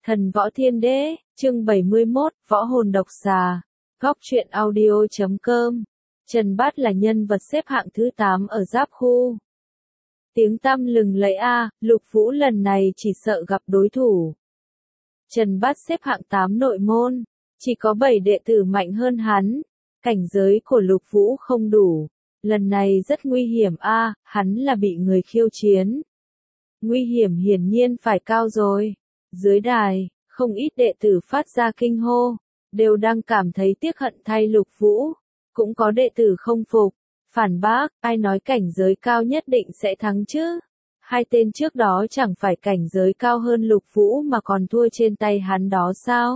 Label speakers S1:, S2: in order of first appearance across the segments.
S1: Thần Võ Thiên Đế, chương 71, Võ Hồn Độc Xà, Góc truyện audio.com. Trần Bát là nhân vật xếp hạng thứ 8 ở giáp khu. Tiếng tăm lừng lẫy Lục Vũ lần này chỉ sợ gặp đối thủ. Trần Bát xếp hạng 8 nội môn, chỉ có 7 đệ tử mạnh hơn hắn, cảnh giới của Lục Vũ không đủ. Lần này rất nguy hiểm hắn là bị người khiêu chiến. Nguy hiểm hiển nhiên phải cao rồi. Dưới đài, không ít đệ tử phát ra kinh hô, đều đang cảm thấy tiếc hận thay Lục Vũ. Cũng có đệ tử không phục, phản bác, ai nói cảnh giới cao nhất định sẽ thắng chứ? Hai tên trước đó chẳng phải cảnh giới cao hơn Lục Vũ mà còn thua trên tay hắn đó sao?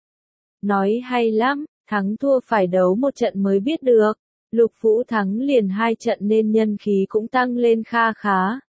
S1: Nói hay lắm, thắng thua phải đấu một trận mới biết được. Lục Vũ thắng liền 2 trận nên nhân khí cũng tăng lên kha khá.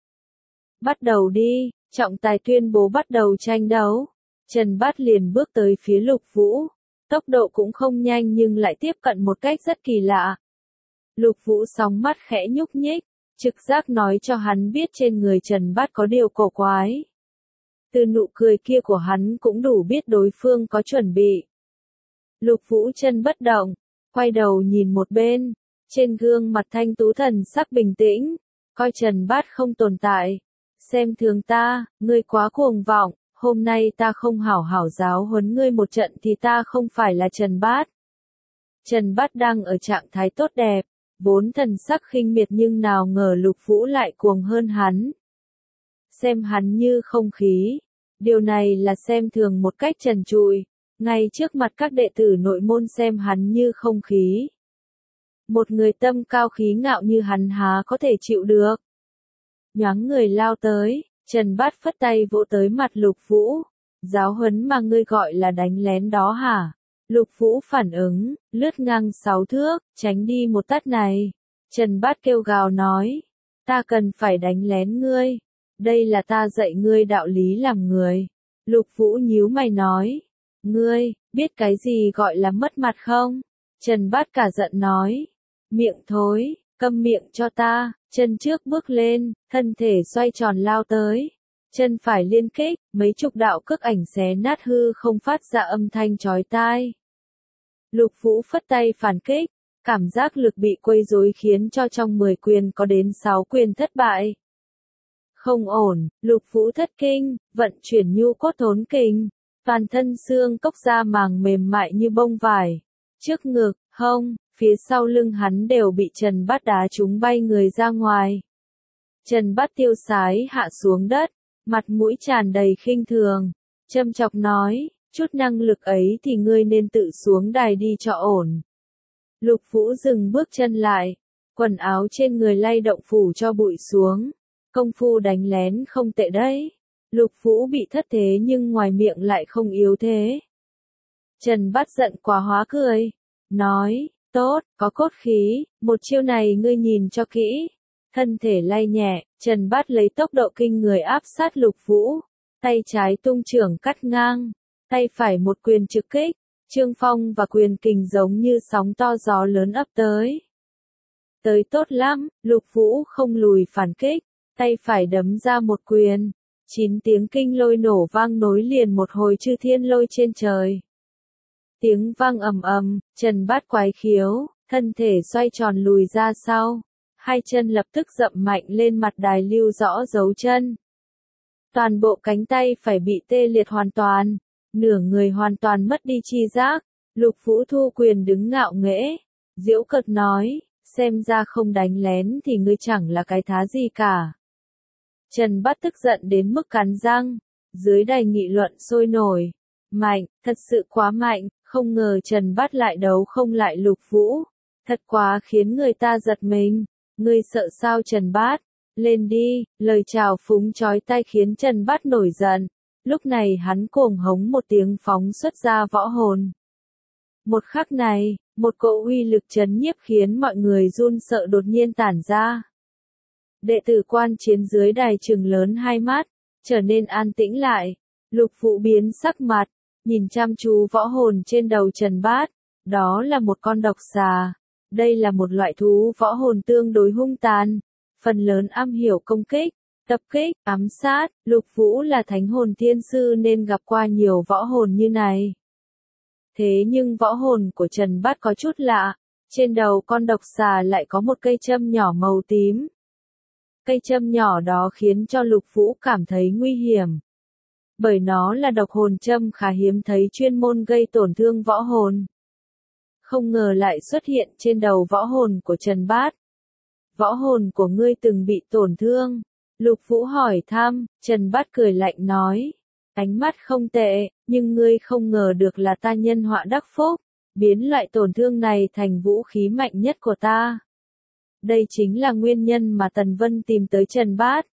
S1: Bắt đầu đi, trọng tài tuyên bố bắt đầu tranh đấu. Trần Bát liền bước tới phía Lục Vũ. Tốc độ cũng không nhanh nhưng lại tiếp cận một cách rất kỳ lạ. Lục Vũ sóng mắt khẽ nhúc nhích, trực giác nói cho hắn biết trên người Trần Bát có điều cổ quái. Từ nụ cười kia của hắn cũng đủ biết đối phương có chuẩn bị. Lục Vũ chân bất động, quay đầu nhìn một bên, trên gương mặt thanh tú thần sắc bình tĩnh, coi Trần Bát không tồn tại. Xem thường ta, ngươi quá cuồng vọng. Hôm nay ta không hảo hảo giáo huấn ngươi một trận thì ta không phải là Trần Bát. Trần Bát đang ở trạng thái tốt đẹp, vốn thần sắc khinh miệt nhưng nào ngờ Lục Vũ lại cuồng hơn hắn. Xem hắn như không khí, điều này là xem thường một cách trần trụi, ngay trước mặt các đệ tử nội môn xem hắn như không khí. Một người tâm cao khí ngạo như hắn há có thể chịu được. Nhoáng người lao tới. Trần Bát phất tay vỗ tới mặt Lục Vũ. Giáo huấn mà ngươi gọi là đánh lén đó hả? Lục Vũ phản ứng, lướt ngang 6 thước, tránh đi một tát này. Trần Bát kêu gào nói, ta cần phải đánh lén ngươi. Đây là ta dạy ngươi đạo lý làm người. Lục Vũ nhíu mày nói, ngươi, biết cái gì gọi là mất mặt không? Trần Bát cả giận nói, miệng thối, câm miệng cho ta. Chân trước bước lên, thân thể xoay tròn lao tới. Chân phải liên kích, mấy chục đạo cước ảnh xé nát hư không phát ra âm thanh chói tai. Lục Vũ phất tay phản kích, cảm giác lực bị quấy rối khiến cho trong 10 quyền có đến 6 quyền thất bại. Không ổn, Lục Vũ thất kinh, vận chuyển nhu cốt thốn kình, toàn thân xương cốc da màng mềm mại như bông vải. Trước ngực, hông, phía sau lưng hắn đều bị Trần Bát đá trúng bay người ra ngoài. Trần Bát tiêu sái hạ xuống đất, mặt mũi tràn đầy khinh thường, châm chọc nói, chút năng lực ấy thì ngươi nên tự xuống đài đi cho ổn. Lục Vũ dừng bước chân lại, quần áo trên người lay động phủ cho bụi xuống, công phu đánh lén không tệ đấy. Lục Vũ bị thất thế nhưng ngoài miệng lại không yếu thế. Trần Bát giận quá hóa cười, nói, tốt, có cốt khí, một chiêu này ngươi nhìn cho kỹ. Thân thể lay nhẹ, Trần Bát lấy tốc độ kinh người áp sát Lục Vũ, tay trái tung chưởng cắt ngang, tay phải một quyền trực kích, trương phong và quyền kình giống như sóng to gió lớn ấp tới. Tới tốt lắm, Lục Vũ không lùi phản kích, tay phải đấm ra một quyền, 9 tiếng kinh lôi nổ vang nối liền một hồi chư thiên lôi trên trời. Tiếng vang ầm ầm, Trần Bát quái khiếu, thân thể xoay tròn lùi ra sau, hai chân lập tức dậm mạnh lên mặt đài lưu rõ dấu chân. Toàn bộ cánh tay phải bị tê liệt hoàn toàn, nửa người hoàn toàn mất đi tri giác. Lục Vũ thu quyền đứng ngạo nghễ, giễu cợt nói, xem ra không đánh lén thì ngươi chẳng là cái thá gì cả. Trần Bát tức giận đến mức cắn răng, dưới đài nghị luận sôi nổi. Mạnh, thật sự quá mạnh, không ngờ Trần Bát lại đấu không lại Lục Vũ. Thật quá khiến người ta giật mình. Ngươi sợ sao Trần Bát? Lên đi, lời chào phúng chói tai khiến Trần Bát nổi giận. Lúc này hắn cuồng hống một tiếng phóng xuất ra võ hồn. Một khắc này, một cỗ uy lực chấn nhiếp khiến mọi người run sợ đột nhiên tản ra. Đệ tử quan chiến dưới đài trừng lớn hai mắt, trở nên an tĩnh lại. Lục Vũ biến sắc mặt, nhìn chăm chú võ hồn trên đầu Trần Bát, đó là một con độc xà. Đây là một loại thú võ hồn tương đối hung tàn, phần lớn am hiểu công kích, tập kích, ám sát. Lục Vũ là thánh hồn thiên sư nên gặp qua nhiều võ hồn như này. Thế nhưng võ hồn của Trần Bát có chút lạ, trên đầu con độc xà lại có một cây châm nhỏ màu tím. Cây châm nhỏ đó khiến cho Lục Vũ cảm thấy nguy hiểm. Bởi nó là độc hồn châm khá hiếm thấy chuyên môn gây tổn thương võ hồn. Không ngờ lại xuất hiện trên đầu võ hồn của Trần Bát. Võ hồn của ngươi từng bị tổn thương. Lục Vũ hỏi thăm, Trần Bát cười lạnh nói. Ánh mắt không tệ, nhưng ngươi không ngờ được là ta nhân họa đắc phúc, biến loại tổn thương này thành vũ khí mạnh nhất của ta. Đây chính là nguyên nhân mà Tần Vân tìm tới Trần Bát.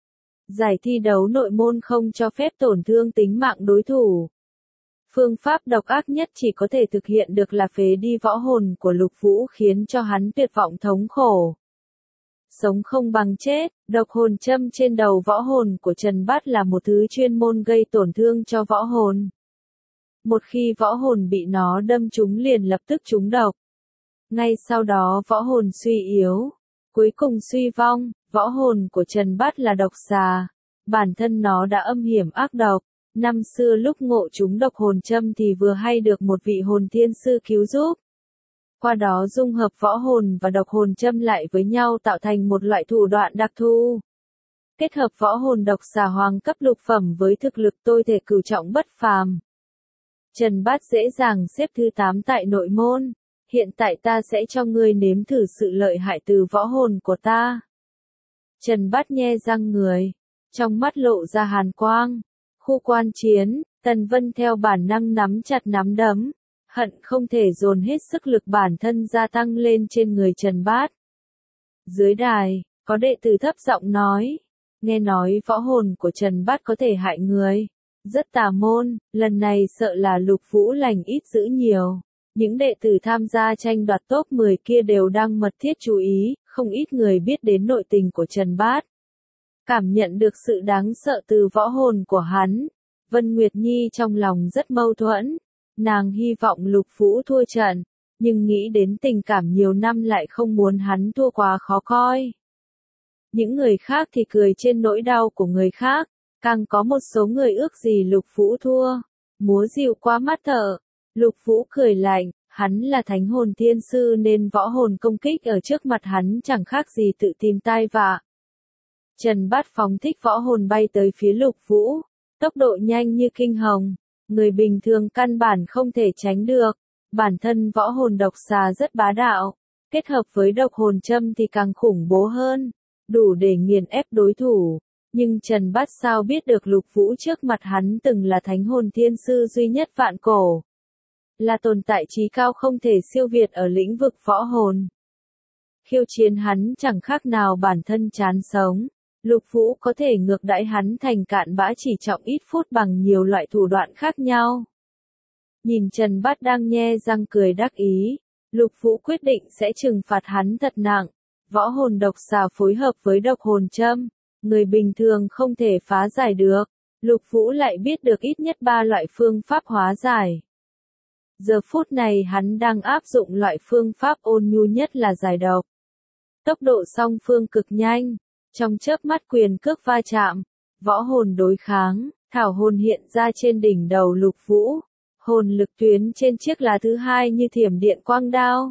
S1: Giải thi đấu nội môn không cho phép tổn thương tính mạng đối thủ. Phương pháp độc ác nhất chỉ có thể thực hiện được là phế đi võ hồn của Lục Vũ khiến cho hắn tuyệt vọng thống khổ. Sống không bằng chết, độc hồn châm trên đầu võ hồn của Trần Bát là một thứ chuyên môn gây tổn thương cho võ hồn. Một khi võ hồn bị nó đâm trúng liền lập tức trúng độc. Ngay sau đó võ hồn suy yếu, cuối cùng suy vong. Võ hồn của Trần Bát là độc xà, bản thân nó đã âm hiểm ác độc. Năm xưa lúc ngộ trúng độc hồn châm thì vừa hay được một vị hồn thiên sư cứu giúp. Qua đó dung hợp võ hồn và độc hồn châm lại với nhau tạo thành một loại thủ đoạn đặc thù. Kết hợp võ hồn độc xà hoàng cấp lục phẩm với thực lực tôi thể cửu trọng bất phàm. Trần Bát dễ dàng xếp thứ 8 tại nội môn. Hiện tại ta sẽ cho ngươi nếm thử sự lợi hại từ võ hồn của ta. Trần Bát nhe răng người, trong mắt lộ ra hàn quang. Khu quan chiến, Tần Vân theo bản năng nắm chặt nắm đấm, hận không thể dồn hết sức lực bản thân gia tăng lên trên người Trần Bát. Dưới đài, có đệ tử thấp giọng nói, nghe nói võ hồn của Trần Bát có thể hại người, rất tà môn, lần này sợ là Lục Vũ lành ít dữ nhiều. Những đệ tử tham gia tranh đoạt top 10 kia đều đang mật thiết chú ý, không ít người biết đến nội tình của Trần Bát. Cảm nhận được sự đáng sợ từ võ hồn của hắn, Vân Nguyệt Nhi trong lòng rất mâu thuẫn. Nàng hy vọng Lục Vũ thua trận, nhưng nghĩ đến tình cảm nhiều năm lại không muốn hắn thua quá khó coi. Những người khác thì cười trên nỗi đau của người khác, càng có một số người ước gì Lục Vũ thua. Múa dịu qua mắt thợ, Lục Vũ cười lạnh, hắn là thánh hồn thiên sư nên võ hồn công kích ở trước mặt hắn chẳng khác gì tự tìm tai vạ. Trần Bát phóng thích võ hồn bay tới phía Lục Vũ, tốc độ nhanh như kinh hồng, người bình thường căn bản không thể tránh được. Bản thân võ hồn độc xà rất bá đạo, kết hợp với độc hồn châm thì càng khủng bố hơn, đủ để nghiền ép đối thủ. Nhưng Trần Bát sao biết được Lục Vũ trước mặt hắn từng là thánh hồn thiên sư duy nhất vạn cổ, là tồn tại trí cao không thể siêu việt ở lĩnh vực võ hồn. Khiêu chiến hắn chẳng khác nào bản thân chán sống. Lục Vũ có thể ngược đãi hắn thành cạn bã chỉ trong ít phút bằng nhiều loại thủ đoạn khác nhau. Nhìn Trần Bát đang nhe răng cười đắc ý, Lục Vũ quyết định sẽ trừng phạt hắn thật nặng. Võ hồn độc xà phối hợp với độc hồn châm, người bình thường không thể phá giải được. Lục Vũ lại biết được ít nhất 3 loại phương pháp hóa giải. Giờ phút này hắn đang áp dụng loại phương pháp ôn nhu nhất là giải độc. Tốc độ song phương cực nhanh. Trong chớp mắt quyền cước va chạm, võ hồn đối kháng, thảo hồn hiện ra trên đỉnh đầu Lục Vũ, hồn lực tuyến trên chiếc lá thứ hai như thiểm điện quang đao.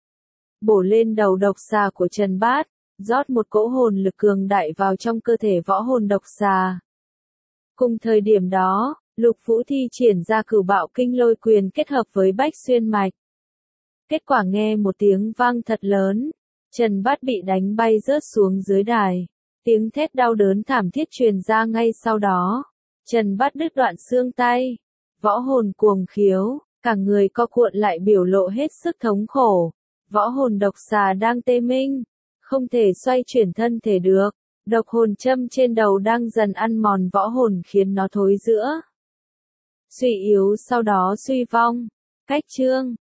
S1: Bổ lên đầu độc xà của Trần Bát, rót một cỗ hồn lực cường đại vào trong cơ thể võ hồn độc xà. Cùng thời điểm đó, Lục Vũ thi triển ra cửu bạo kinh lôi quyền kết hợp với bách xuyên mạch. Kết quả nghe một tiếng vang thật lớn, Trần Bát bị đánh bay rớt xuống dưới đài. Tiếng thét đau đớn thảm thiết truyền ra ngay sau đó. Trần Bát đứt đoạn xương tay. Võ hồn cuồng khiếu, cả người co cuộn lại biểu lộ hết sức thống khổ. Võ hồn độc xà đang tê minh, không thể xoay chuyển thân thể được. Độc hồn châm trên đầu đang dần ăn mòn võ hồn khiến nó thối rữa. Suy yếu sau đó suy vong. Cách chương